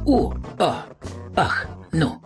«О, ах, ну,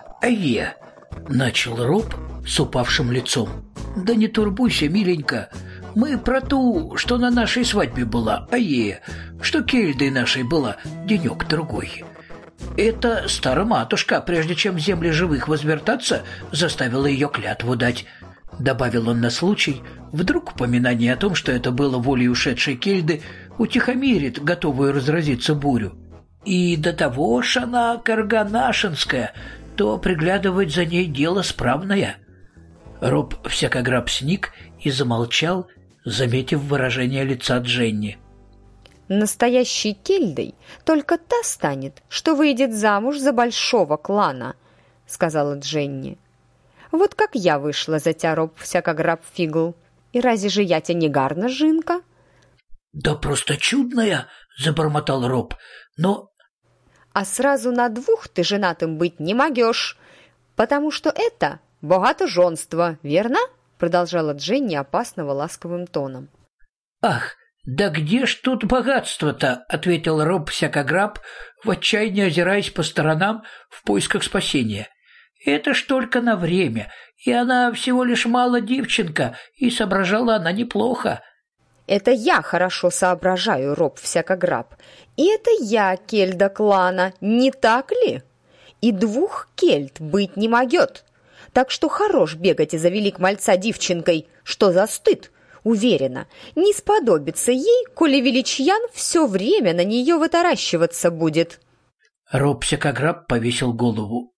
начал Роб с упавшим лицом. «Да не турбуйся, миленька, мы про ту, что на нашей свадьбе была, что кельдой нашей была денек-другой. Это староматушка, прежде чем в земли живых возвертаться, заставила ее клятву дать». Добавил он на случай, вдруг упоминание о том, что это было волей ушедшей кельды, утихомирит готовую разразиться бурю. «И до того ж она карганашинская, то приглядывать за ней дело справное». Роб всякограб сник и замолчал, заметив выражение лица Дженни. «Настоящей кельдой только та станет, что выйдет замуж за большого клана», — сказала Дженни. «Вот как я вышла за тебя, Роб всякограб Фигл. И разве же я тебя не гарна, жинка?» «Да просто чудная!» — забормотал Роб. «Но...» «А сразу на двух ты женатым быть не могешь, потому что это богатоженство, верно?» — продолжала Дженни опасного ласковым тоном. «Ах, да где ж тут богатство-то?» — ответил Роб всякограб, в отчаянии озираясь по сторонам в поисках спасения. «Это ж только на время, и она всего лишь мала девчонка, и соображала она неплохо». «Это я хорошо соображаю, Роб всякограб, и это я кельда клана, не так ли? И двух кельд быть не могет, так что хорош бегать из-за велик мальца девчонкой, что за стыд, уверена, не сподобится ей, коли величьян все время на нее вытаращиваться будет». Роб всякограб повесил голову.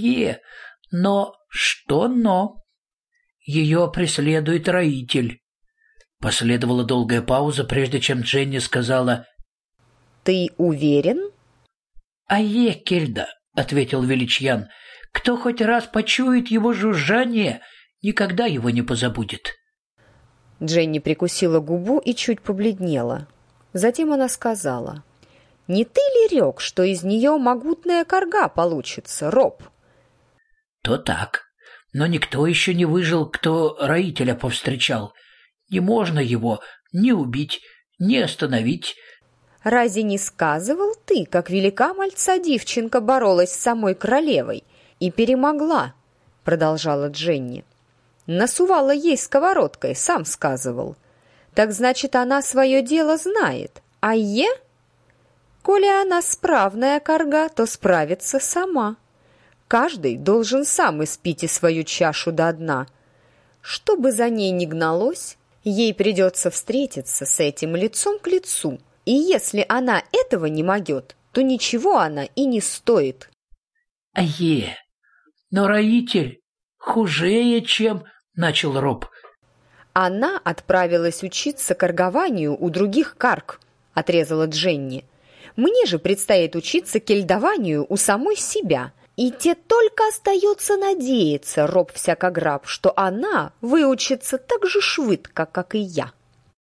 Но что но? Ее преследует роитель». Последовала долгая пауза, прежде чем Дженни сказала: «Ты уверен?» Кельда», — ответил величьян, — «кто хоть раз почует его жужжание, никогда его не позабудет». Дженни прикусила губу и чуть побледнела. Затем она сказала: «Не ты ли рек, что из нее могутная карга получится, Роб?» «То так, но никто еще не выжил, кто роителя повстречал. Не можно его ни убить, ни остановить». «Разве не сказывал ты, как велика мальца девчонка боролась с самой королевой и перемогла?» — продолжала Дженни. «Насувала ей сковородкой, сам сказывал. Так значит, она свое дело знает. Коли она справная карга, то справится сама. Каждый должен сам испить и свою чашу до дна. Что бы за ней ни гналось, ей придется встретиться с этим лицом к лицу, и если она этого не могет, то ничего она и не стоит». Но роитель хужее, чем...» — начал Роб. «Она отправилась учиться каргованию у других карг», — отрезала Дженни. «Мне же предстоит учиться кельдованию у самой себя. И те только остается надеяться, Роб всякограб, что она выучится так же швидко, как и я».